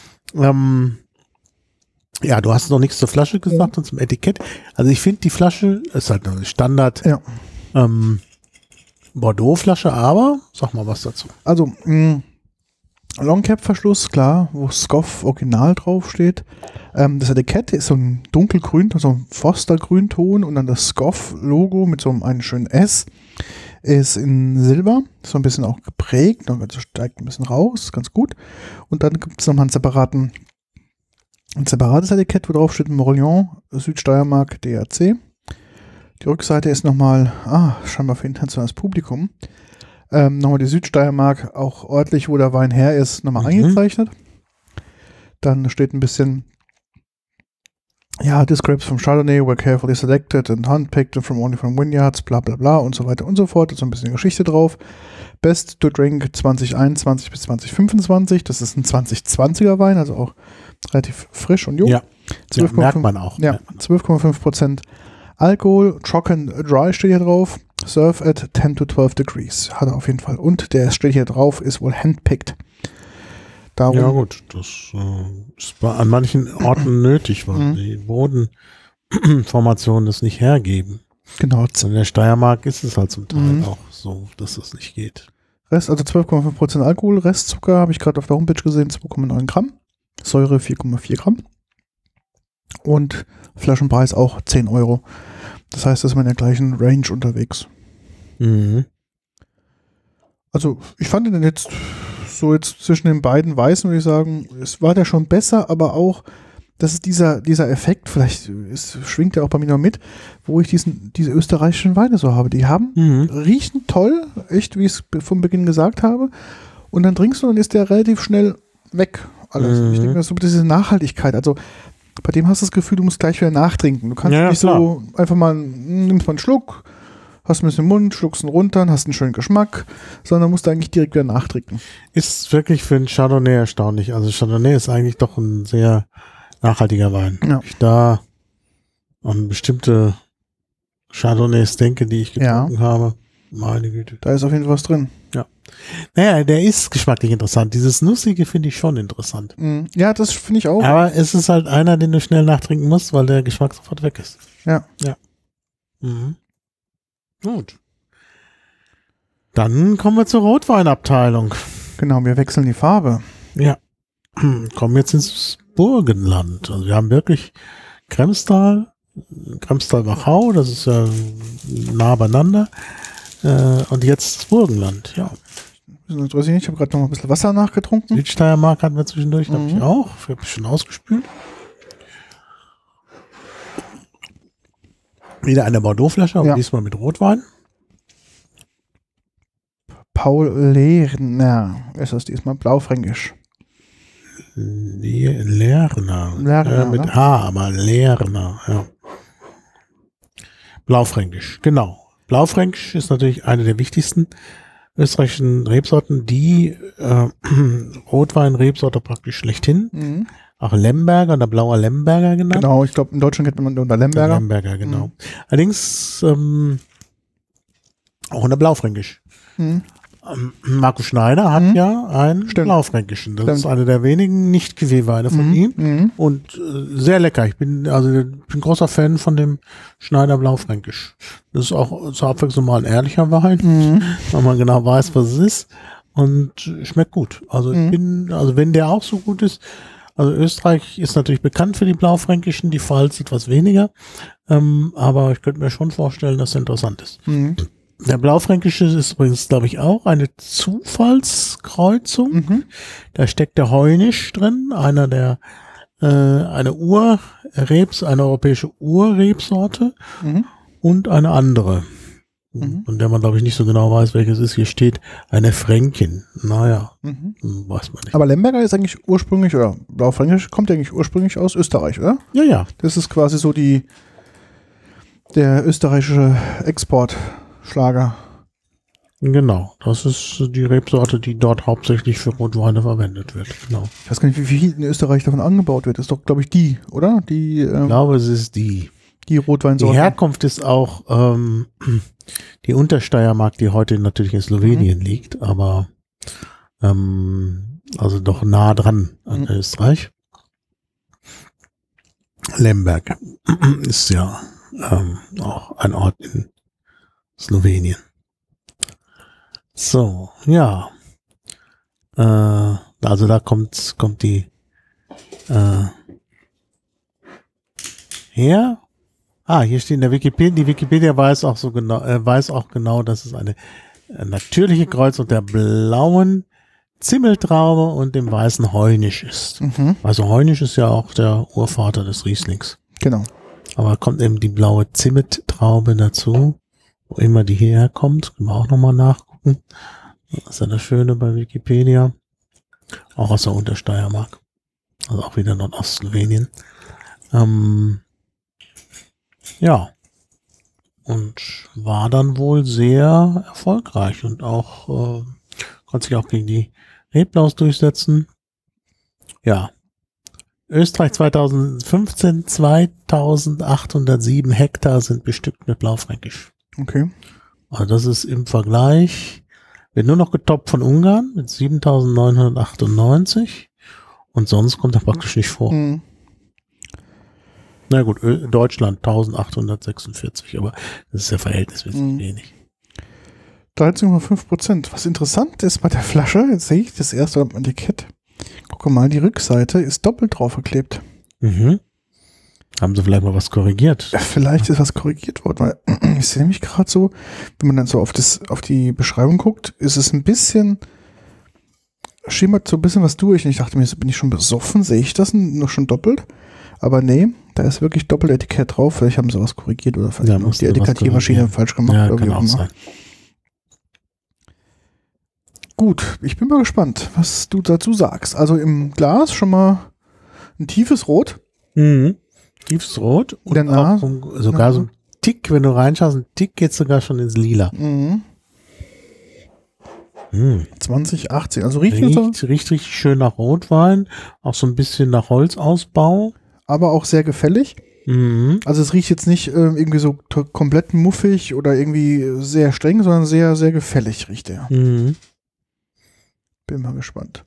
Ja, du hast noch nichts zur Flasche gesagt und zum Etikett. Also ich finde, die Flasche ist halt eine Standard Bordeaux-Flasche, aber sag mal was dazu. Also Longcap-Verschluss, klar, wo Scoff Original draufsteht. Das Etikett ist so ein dunkelgrün, so ein Forster-Grünton und dann das Scoff-Logo mit so einem schönen S ist in Silber, so ein bisschen auch geprägt, dann steigt ein bisschen raus, ganz gut. Und dann gibt es nochmal ein separates Etikett, wo drauf steht Morillon, Südsteiermark, DRC. Die Rückseite ist nochmal, scheinbar für internationales Publikum, nochmal die Südsteiermark, auch örtlich, wo der Wein her ist, nochmal eingezeichnet. Dann steht ein bisschen, this grapes from Chardonnay were carefully selected and handpicked from vineyards, bla bla bla und so weiter und so fort. Da ist so ein bisschen Geschichte drauf. Best to drink 2021 bis 2025, das ist ein 2020er Wein, also auch relativ frisch und jung. Ja, merkt man auch. Ja, 12,5% Alkohol, trocken dry steht hier drauf. Serve at 10 to 12 degrees. Hat er auf jeden Fall. Und der steht hier drauf, ist wohl handpicked. Darum, ja gut, das ist an manchen Orten nötig, weil die Bodenformationen das nicht hergeben. Genau. In der Steiermark ist es halt zum Teil auch so, dass das nicht geht. Rest, also 12,5% Alkohol, Restzucker habe ich gerade auf der Homepage gesehen, 2,9 Gramm. Säure 4,4 Gramm. Und Flaschenpreis auch 10 Euro. Das heißt, da ist man in der gleichen Range unterwegs. Mhm. Also, ich fand den jetzt zwischen den beiden Weißen, würde ich sagen, es war der schon besser, aber auch, das ist dieser Effekt, vielleicht schwingt der auch bei mir noch mit, wo ich diese österreichischen Weine so habe. Die riechen toll, echt, wie ich es von Beginn gesagt habe. Und dann trinkst du und ist der relativ schnell weg. Alles. Ich denke, das ist so diese Nachhaltigkeit. Also, bei dem hast du das Gefühl, du musst gleich wieder nachtrinken. Du kannst nicht so einfach mal, nimmst mal einen Schluck, hast ein bisschen im Mund, schluckst ihn runter, hast einen schönen Geschmack, sondern musst du eigentlich direkt wieder nachtrinken. Ist wirklich für einen Chardonnay erstaunlich. Also Chardonnay ist eigentlich doch ein sehr nachhaltiger Wein. Ja. Ich da an bestimmte Chardonnays denke, die ich getrunken habe. Meine Güte. Da ist auf jeden Fall was drin. Ja. Naja, der ist geschmacklich interessant. Dieses Nussige finde ich schon interessant. Ja, das finde ich auch. Aber es ist halt einer, den du schnell nachtrinken musst, weil der Geschmack sofort weg ist. Ja. Ja. Mhm. Gut. Dann kommen wir zur Rotweinabteilung. Genau, wir wechseln die Farbe. Ja. Kommen jetzt ins Burgenland. Also wir haben wirklich Kremstal, Kremstal-Wachau, das ist ja nah beieinander. Und jetzt das Burgenland, ja. Ich habe gerade noch mal ein bisschen Wasser nachgetrunken. Südsteiermark hatten wir zwischendurch, habe ich auch. Ich habe ein bisschen ausgespült. Wieder eine Bordeaux-Flasche, aber diesmal mit Rotwein. Paul Lerner ist das diesmal, Blaufränkisch. Lerner. Mit H, aber Lerner, ja. Blaufränkisch, genau. Blaufränkisch ist natürlich eine der wichtigsten österreichischen Rebsorten, die Rotwein-Rebsorte praktisch schlechthin. Auch Lemberger oder blauer Lemberger genannt. Genau, ich glaube, in Deutschland kennt man unter Lemberger. Lemberger, genau. Allerdings auch unter Blaufränkisch. Markus Schneider hat ja einen Blaufränkischen. Das ist einer der wenigen Nicht-Cuvée-Weine von ihm. Und sehr lecker. Ich bin großer Fan von dem Schneider Blaufränkisch. Das ist auch zur Abwechslung mal ein ehrlicher Wein, weil man genau weiß, was es ist. Und schmeckt gut. Also wenn der auch so gut ist, also Österreich ist natürlich bekannt für die Blaufränkischen, die Pfalz etwas weniger. Aber ich könnte mir schon vorstellen, dass er interessant ist. Der Blaufränkische ist übrigens, glaube ich, auch eine Zufallskreuzung. Da steckt der Heunisch drin, eine europäische Urrebsorte und eine andere, von der man, glaube ich, nicht so genau weiß, welches ist. Hier steht eine Fränkin. Naja, weiß man nicht. Aber Lemberger ist eigentlich ursprünglich, oder Blaufränkisch kommt eigentlich ursprünglich aus Österreich, oder? Ja, ja. Das ist quasi so der österreichische Exportschlager. Genau, das ist die Rebsorte, die dort hauptsächlich für Rotweine verwendet wird. Genau. Ich weiß gar nicht, wie viel in Österreich davon angebaut wird. Das ist doch, glaube ich, die, oder? Ich glaube, es ist die Rotweinsorte. Die Herkunft ist auch die Untersteiermark, die heute natürlich in Slowenien liegt, aber also doch nah dran an Österreich. Lemberg ist ja auch ein Ort in Slowenien. So, ja. Also da kommt die her. Hier steht in der Wikipedia, die Wikipedia weiß auch genau, dass es eine natürliche Kreuzung der blauen Zimmeltraube und dem weißen Heunisch ist. Also Heunisch ist ja auch der Urvater des Rieslings. Genau. Aber kommt eben die blaue Zimmettraube dazu, wo immer die hierher kommt. Können wir auch nochmal nachgucken. Das ist ja das Schöne bei Wikipedia. Auch aus der Untersteiermark. Also auch wieder Nordostslowenien. Ja. Und war dann wohl sehr erfolgreich und auch konnte sich auch gegen die Reblaus durchsetzen. Ja. Österreich 2015, 2807 Hektar sind bestückt mit Blaufränkisch. Okay. Also das ist im Vergleich, wird nur noch getoppt von Ungarn mit 7998 und sonst kommt er praktisch nicht vor. Na gut, Deutschland 1846, aber das ist ja verhältnismäßig wenig. 13,5%. Was interessant ist bei der Flasche, jetzt sehe ich das erste am Etikett. Gucke mal, die Rückseite ist doppelt draufgeklebt. Haben sie vielleicht mal was korrigiert? Vielleicht ist was korrigiert worden, weil ich sehe nämlich gerade so, wenn man dann so auf die Beschreibung guckt, ist es ein bisschen, schimmert so ein bisschen was durch. Und ich dachte mir, bin ich schon besoffen? Sehe ich das noch schon doppelt? Aber nee, da ist wirklich Doppeletikett drauf. Vielleicht haben sie was korrigiert oder vielleicht haben die Etikettiermaschine falsch gemacht. Ja, oder wie auch immer. Gut, ich bin mal gespannt, was du dazu sagst. Also im Glas schon mal ein tiefes Rot. Tiefes Rot und auch sogar so ein Tick, wenn du reinschaust, ein Tick geht sogar schon ins Lila. 2018, also riecht richtig schön nach Rotwein, auch so ein bisschen nach Holzausbau. Aber auch sehr gefällig. Also es riecht jetzt nicht irgendwie so komplett muffig oder irgendwie sehr streng, sondern sehr, sehr gefällig riecht er. Bin mal gespannt.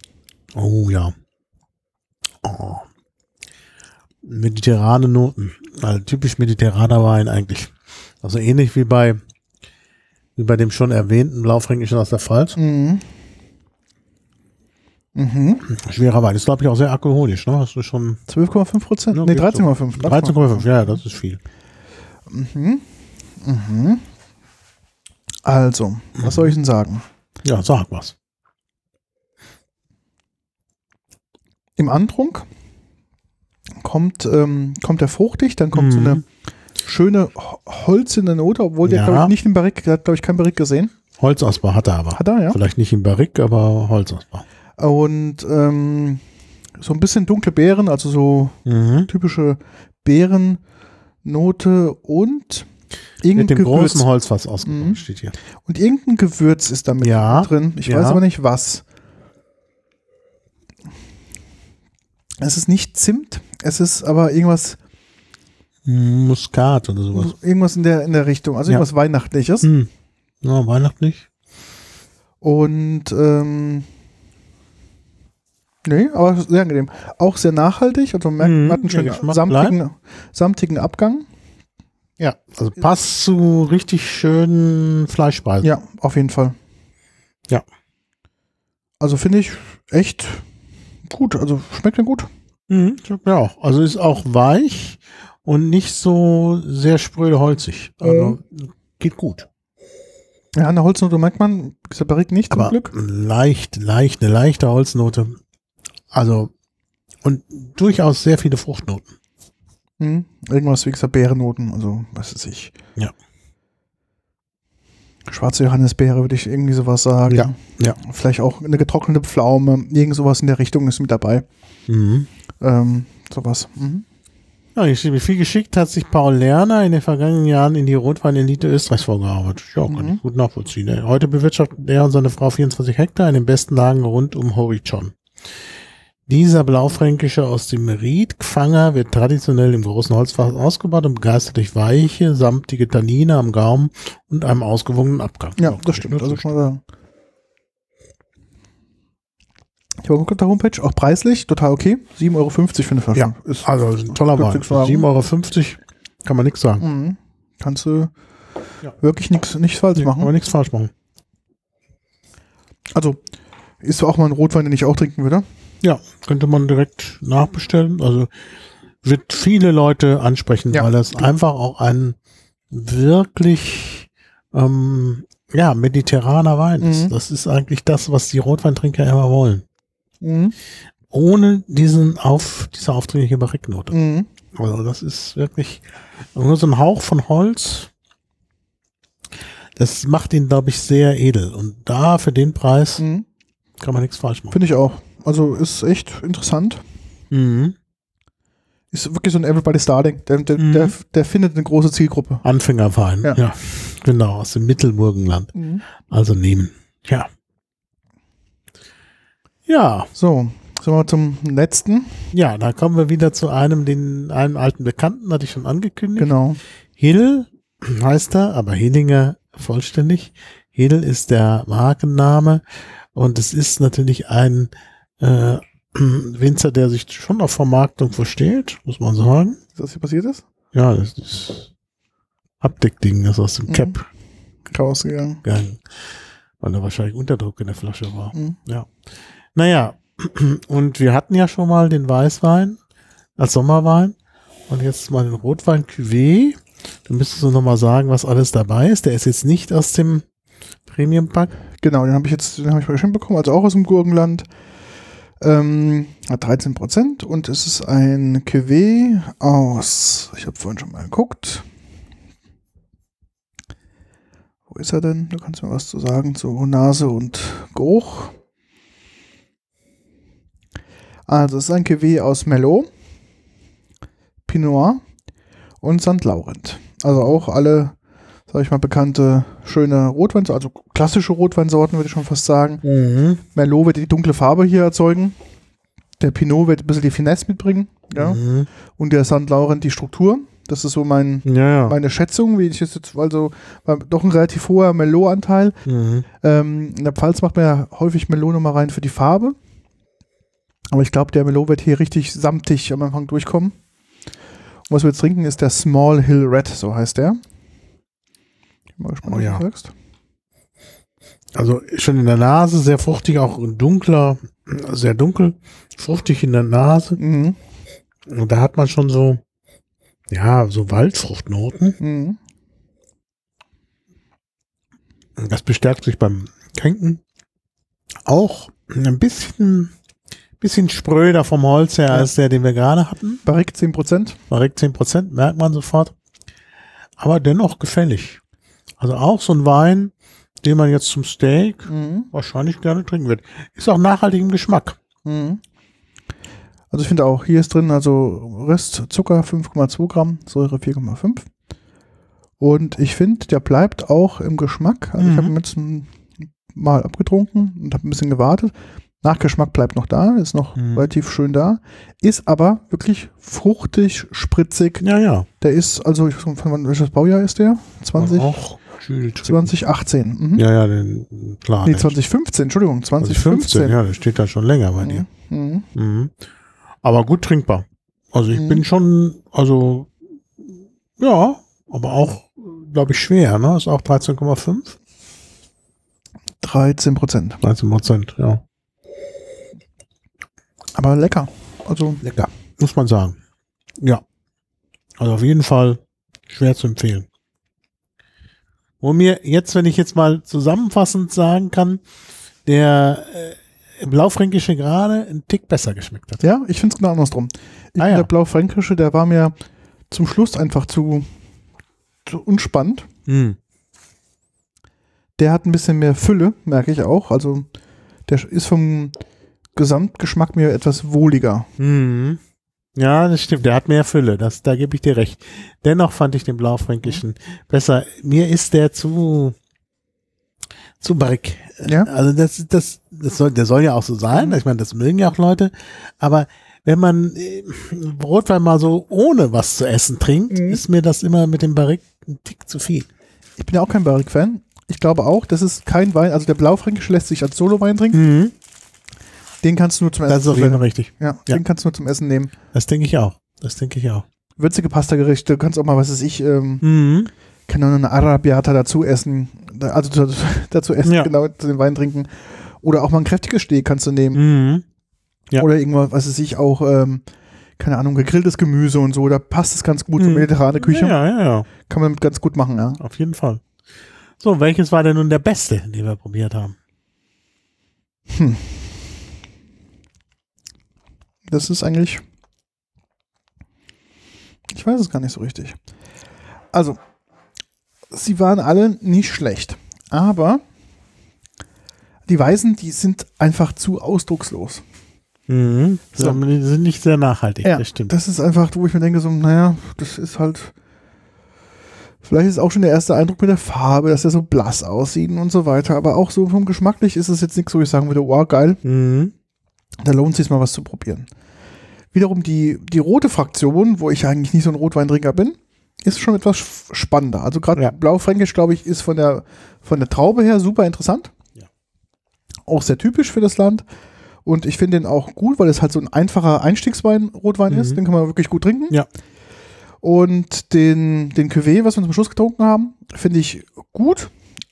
Oh ja. Mediterrane Noten. Also typisch mediterraner Wein eigentlich. Also ähnlich wie bei dem schon erwähnten Blaufränkischen aus der Pfalz. Mhm. Schwerer Wein. Ist, glaube ich, auch sehr alkoholisch, ne? Hast du schon 12,5%? Ja, Ne, 13,5. 13,5, ja, das ist viel. Also, was soll ich denn sagen? Ja, sag was. Im Antrunk kommt der fruchtig, dann kommt so eine schöne holzende Note, obwohl der, glaube ich, nicht im Barrique, der hat, glaube ich, kein Barrique gesehen. Holzausbau hat er aber. Hat er, ja. Vielleicht nicht im Barrique, aber Holzausbau. Und so ein bisschen dunkle Beeren, also so typische Beerennote und mit dem Gewürz. großen Holzfass ausgebaut, steht hier. Und irgendein Gewürz ist da mit drin. Ich weiß aber nicht was. Es ist nicht Zimt, es ist aber irgendwas. Muskat oder sowas. Irgendwas in der Richtung, also irgendwas Weihnachtliches. Ja, weihnachtlich. Und nee, aber sehr angenehm. Auch sehr nachhaltig, also man hat einen schönen samtigen Abgang. Ja, also passt zu richtig schönen Fleischspeisen. Ja, auf jeden Fall. Ja. Also finde ich echt gut, also schmeckt mir gut. Schmeckt mir auch. Also ist auch weich und nicht so sehr spröde holzig. Also geht gut. Ja, eine Holznote merkt man, dieser Barrique nicht zum Glück. Eine leichte Holznote. Also, und durchaus sehr viele Fruchtnoten. Irgendwas wie gesagt Beerennoten, also was weiß ich. Ja. Schwarze Johannisbeere würde ich irgendwie sowas sagen. Ja. Vielleicht auch eine getrocknete Pflaume, irgend sowas in der Richtung ist mit dabei. Sowas. Ja, viel geschickt hat sich Paul Lerner in den vergangenen Jahren in die Rotwein-Elite Österreichs vorgearbeitet. Ja, kann ich gut nachvollziehen. Heute bewirtschaftet er und seine Frau 24 Hektar in den besten Lagen rund um Horizon. Dieser Blaufränkische aus dem Riedgfanger wird traditionell im großen Holzfass ausgebaut und begeistert durch weiche, samtige Tannine am Gaumen und einem ausgewogenen Abgang. Ja, das stimmt. Also kann man sagen. Ich habe geguckt auf der Homepage, auch preislich, total okay. 7,50 Euro für eine Flasche. Ja, ist also ein toller Wein. 7,50 Euro kann man nichts sagen. Kannst du wirklich nichts falsch machen. Kann man nichts falsch machen. Also, ist auch mal ein Rotwein, den ich auch trinken würde. Ja, könnte man direkt nachbestellen. Also wird viele Leute ansprechen, weil das einfach auch ein wirklich mediterraner Wein ist. Das ist eigentlich das, was die Rotweintrinker immer wollen. Ohne diese aufdringliche Barrique-Note. Also das ist wirklich nur so ein Hauch von Holz. Das macht ihn, glaube ich, sehr edel. Und da für den Preis kann man nichts falsch machen. Finde ich auch. Also ist echt interessant. Ist wirklich so ein Everybody Starting. Der findet eine große Zielgruppe. Anfängerwein, ja. Genau, aus dem Mittelburgenland. Also nehmen. Ja. Ja. So, sind wir zum letzten. Ja, da kommen wir wieder zu einem alten Bekannten, hatte ich schon angekündigt. Genau. Hill heißt er, aber Hillinger vollständig. Hill ist der Markenname und es ist natürlich ein Winzer, der sich schon auf Vermarktung versteht, muss man sagen. Ist das hier passiert ist? Ja, das ist Abdeckding, das aus dem Cap rausgegangen. Weil da wahrscheinlich Unterdruck in der Flasche war. Ja. Naja, und wir hatten ja schon mal den Weißwein als Sommerwein und jetzt mal den Rotwein Cuvée. Du müsstest uns nochmal sagen, was alles dabei ist. Der ist jetzt nicht aus dem Premium-Pack. Genau, den habe ich geschenkt bekommen, also auch aus dem Burgenland. Hat 13% und es ist ein Cuvée aus, ich habe vorhin schon mal geguckt. Wo ist er denn? Du kannst mir was zu sagen zu Nase und Geruch. Also es ist ein Cuvée aus Merlot, Pinot Noir und St. Laurent. Also auch alle, sag ich mal, bekannte, schöne Rotwein, also klassische Rotweinsorten, würde ich schon fast sagen. Merlot wird die dunkle Farbe hier erzeugen. Der Pinot wird ein bisschen die Finesse mitbringen. Ja. Und der St. Laurent die Struktur. Das ist so meine Schätzung, wie ich jetzt, also war doch ein relativ hoher Merlot-Anteil. In der Pfalz macht man ja häufig Merlot nochmal rein für die Farbe. Aber ich glaube, der Merlot wird hier richtig samtig am Anfang durchkommen. Was wir jetzt trinken, ist der Small Hill Red, so heißt der. Ich bin mal gespannt, was du sagst. Also schon in der Nase, sehr fruchtig, auch dunkler, sehr dunkel, fruchtig in der Nase. Mhm. Und da hat man schon so, ja, so Waldfruchtnoten. Mhm. Das bestärkt sich beim Trinken. Auch ein bisschen spröder vom Holz her als der, den wir gerade hatten. Barrique 10%. Barrique 10%, merkt man sofort. Aber dennoch gefällig. Also auch so ein Wein, den man jetzt zum Steak wahrscheinlich gerne trinken wird. Ist auch nachhaltig im Geschmack. Mhm. Also ich finde auch, hier ist drin also Restzucker 5,2 Gramm, Säure 4,5. Und ich finde, der bleibt auch im Geschmack. Also ich habe ihn jetzt mal abgetrunken und habe ein bisschen gewartet. Nachgeschmack bleibt noch da, ist noch relativ schön da. Ist aber wirklich fruchtig, spritzig. Ja, ja. Der ist, also, von welches Baujahr ist der? 2018. Mhm. Ja, klar. Nee, 2015, Entschuldigung, 2015. Ja, der steht da schon länger bei dir. Mhm. Mhm. Aber gut trinkbar. Also ich bin schon, also, ja, aber auch, glaube ich, schwer, ne? Ist auch 13,5? 13%. 13%, ja. Aber lecker. Also lecker, muss man sagen. Ja. Also auf jeden Fall schwer zu empfehlen. Wo mir jetzt, wenn ich jetzt mal zusammenfassend sagen kann, der Blaufränkische gerade einen Tick besser geschmeckt hat. Ja, ich finde es genau andersrum. Der Blaufränkische, der war mir zum Schluss einfach zu unspannend. Mhm. Der hat ein bisschen mehr Fülle, merke ich auch. Also der ist vom Gesamtgeschmack mir etwas wohliger. Mhm. Ja, das stimmt. Der hat mehr Fülle. Da gebe ich dir recht. Dennoch fand ich den Blaufränkischen besser. Mir ist der zu barrique. Ja? Also der soll ja auch so sein. Ich meine, das mögen ja auch Leute. Aber wenn man Rotwein mal so ohne was zu essen trinkt, ist mir das immer mit dem Barrique ein Tick zu viel. Ich bin ja auch kein Barrique-Fan. Ich glaube auch, das ist kein Wein. Also der Blaufränkische lässt sich als Solo-Wein trinken. Mhm. Den kannst du nur zum Essen nehmen. Das ist auf jeden Fall richtig. Ja, den kannst du nur zum Essen nehmen. Das denke ich auch. Würzige Pasta-Gerichte, du kannst auch mal, was weiß ich, kann auch eine Arrabbiata dazu essen. Also dazu essen, genau, zu den Wein trinken. Oder auch mal ein kräftiges Steak kannst du nehmen. Mhm. Ja. Oder irgendwas, was weiß ich, auch, keine Ahnung, gegrilltes Gemüse und so. Da passt es ganz gut zur mediterrane Küche. Ja. Kann man ganz gut machen, ja. Auf jeden Fall. So, welches war denn nun der beste, den wir probiert haben? Das ist eigentlich, ich weiß es gar nicht so richtig. Also, sie waren alle nicht schlecht, aber die Weißen, die sind einfach zu ausdruckslos. Mhm. So. Die sind nicht sehr nachhaltig, ja, das stimmt. Das ist einfach, wo ich mir denke, so, naja, das ist halt, vielleicht ist auch schon der erste Eindruck mit der Farbe, dass der so blass aussieht und so weiter, aber auch so vom Geschmacklich ist es jetzt nichts, wo ich sagen würde, wow, geil. Mhm. Da lohnt es sich mal was zu probieren. Wiederum die rote Fraktion, wo ich eigentlich nicht so ein Rotweintrinker bin, ist schon etwas spannender. Also gerade Blaufränkisch, glaube ich, ist von der Traube her super interessant. Ja. Auch sehr typisch für das Land. Und ich finde den auch gut, weil es halt so ein einfacher Einstiegswein, Rotwein ist. Den kann man wirklich gut trinken. Ja. Und den Cuvée, was wir zum Schluss getrunken haben, finde ich gut.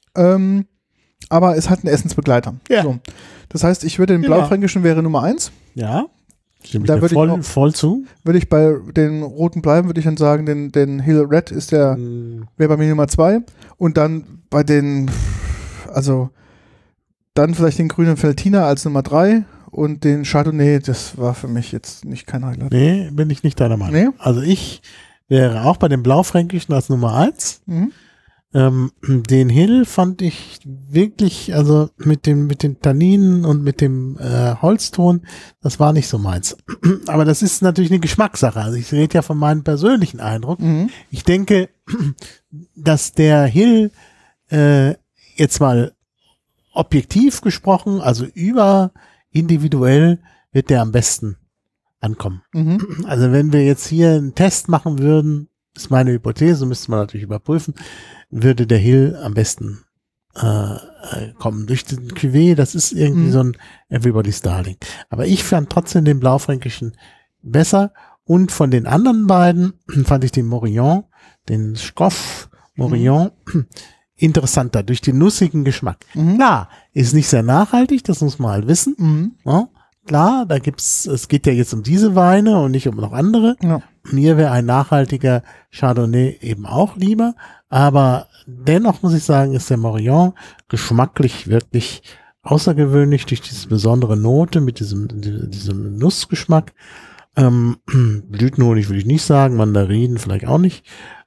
Aber es hat einen Essensbegleiter. Ja. So. Das heißt, ich würde den Blaufränkischen wäre Nummer 1. Ja. Da würde ich voll zu. Würde ich bei den Roten bleiben, würde ich dann sagen, den Hill Red ist wäre bei mir Nummer 2. Und dann bei den, also dann vielleicht den grünen Veltliner als Nummer 3 und den Chardonnay, das war für mich jetzt nicht kein Highlight. Nee, bin ich nicht deiner Meinung. Nee? Also ich wäre auch bei dem Blaufränkischen als Nummer 1. Mhm. Den Hill fand ich wirklich, also mit den Tanninen und mit dem Holzton, das war nicht so meins. Aber das ist natürlich eine Geschmackssache. Also ich rede ja von meinem persönlichen Eindruck. Mhm. Ich denke, dass der Hill jetzt mal objektiv gesprochen, also individuell wird der am besten ankommen. Mhm. Also wenn wir jetzt hier einen Test machen würden, ist meine Hypothese, müsste man natürlich überprüfen, würde der Hill am besten kommen. Durch den Cuvée, das ist irgendwie so ein Everybody's Darling. Aber ich fand trotzdem den Blaufränkischen besser Und von den anderen beiden fand ich den Morillon, den Scoff Morillon, interessanter durch den nussigen Geschmack. Klar, ist nicht sehr nachhaltig, das muss man halt wissen. Ja, klar, es geht ja jetzt um diese Weine und nicht um noch andere. Ja. Mir wäre ein nachhaltiger Chardonnay eben auch lieber, aber dennoch muss ich sagen, ist der Morillon geschmacklich wirklich außergewöhnlich durch diese besondere Note mit diesem Nussgeschmack. Blütenhonig würde ich nicht sagen, Mandarinen vielleicht auch nicht.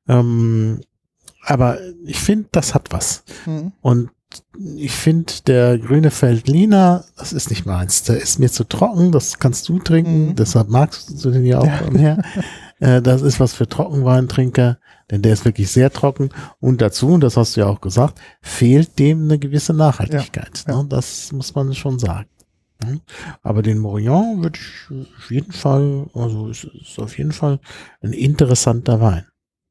Aber ich finde, das hat was. Und ich finde, der grüne Veltliner, das ist nicht meins. Der ist mir zu trocken, das kannst du trinken, deshalb magst du den ja auch mehr. Das ist was für Trockenweintrinker, denn der ist wirklich sehr trocken. Und dazu, und das hast du ja auch gesagt, fehlt dem eine gewisse Nachhaltigkeit. Ja. Ne? Das muss man schon sagen. Aber den Morillon würde ich auf jeden Fall, also ist auf jeden Fall ein interessanter Wein.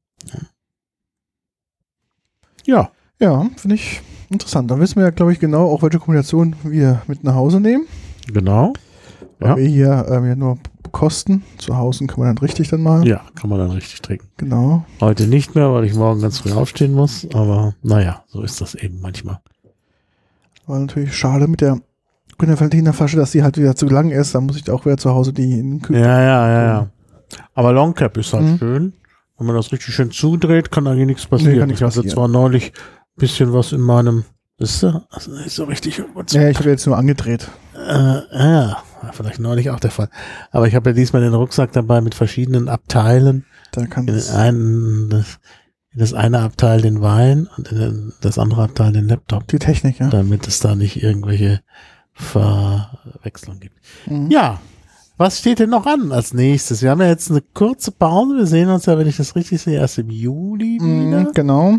Ja. Ja, finde ich interessant. Dann wissen wir ja, glaube ich, genau auch, welche Kombination wir mit nach Hause nehmen. Genau. Weil wir hier ja nur kosten. Zu Hause kann man dann richtig dann mal. Ja, kann man dann richtig trinken. Genau. Heute nicht mehr, weil ich morgen ganz früh aufstehen muss. Aber naja, so ist das eben manchmal. War natürlich schade mit der Veltliner Flasche, dass die halt wieder zu lang ist. Dann muss ich auch wieder zu Hause die in den Kühlschrank. Ja. Aber Long Cap ist halt schön. Wenn man das richtig schön zudreht, kann eigentlich nichts passieren. Ich hatte zwar neulich ein bisschen was in meinem, wisst ihr, also nicht so richtig. Ja, ich habe jetzt nur angedreht. Vielleicht neulich auch der Fall. Aber ich habe ja diesmal den Rucksack dabei mit verschiedenen Abteilen. Da kann in das eine Abteil den Wein und in das andere Abteil den Laptop. Die Technik, ja. Damit es da nicht irgendwelche Verwechslungen gibt. Ja. Was steht denn noch an als nächstes? Wir haben ja jetzt eine kurze Pause. Wir sehen uns ja, wenn ich das richtig sehe, erst im Juli wieder. Genau.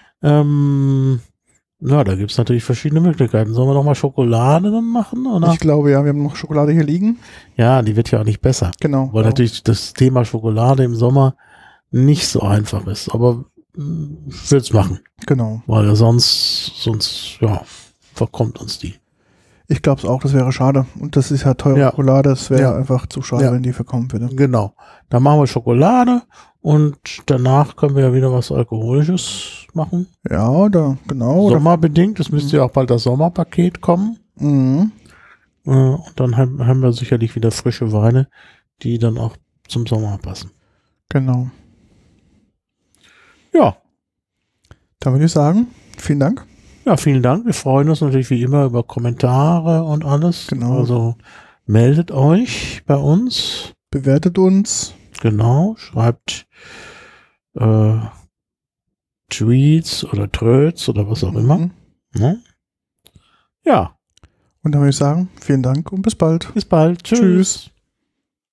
Ja, da gibt es natürlich verschiedene Möglichkeiten. Sollen wir noch mal Schokolade dann machen? Oder? Ich glaube, ja, wir haben noch Schokolade hier liegen. Ja, die wird ja auch nicht besser. Genau. Weil natürlich das Thema Schokolade im Sommer nicht so einfach ist. Aber ich will es machen. Genau. Weil sonst ja, verkommt uns die. Ich glaube es auch, das wäre schade. Und das ist ja teure Schokolade, das wäre einfach zu schade, wenn die verkommen würde. Genau. Dann machen wir Schokolade und danach können wir ja wieder was Alkoholisches machen. Ja, genau. Sommerbedingt, es müsste ja auch bald das Sommerpaket kommen. Und dann haben wir sicherlich wieder frische Weine, die dann auch zum Sommer passen. Genau. Ja. Dann würde ich sagen, vielen Dank. Ja, vielen Dank. Wir freuen uns natürlich wie immer über Kommentare und alles. Genau. Also meldet euch bei uns. Bewertet uns. Genau. Schreibt Tweets oder Tröts oder was auch immer. Ja. Und dann würde ich sagen, vielen Dank und bis bald. Bis bald. Tschüss.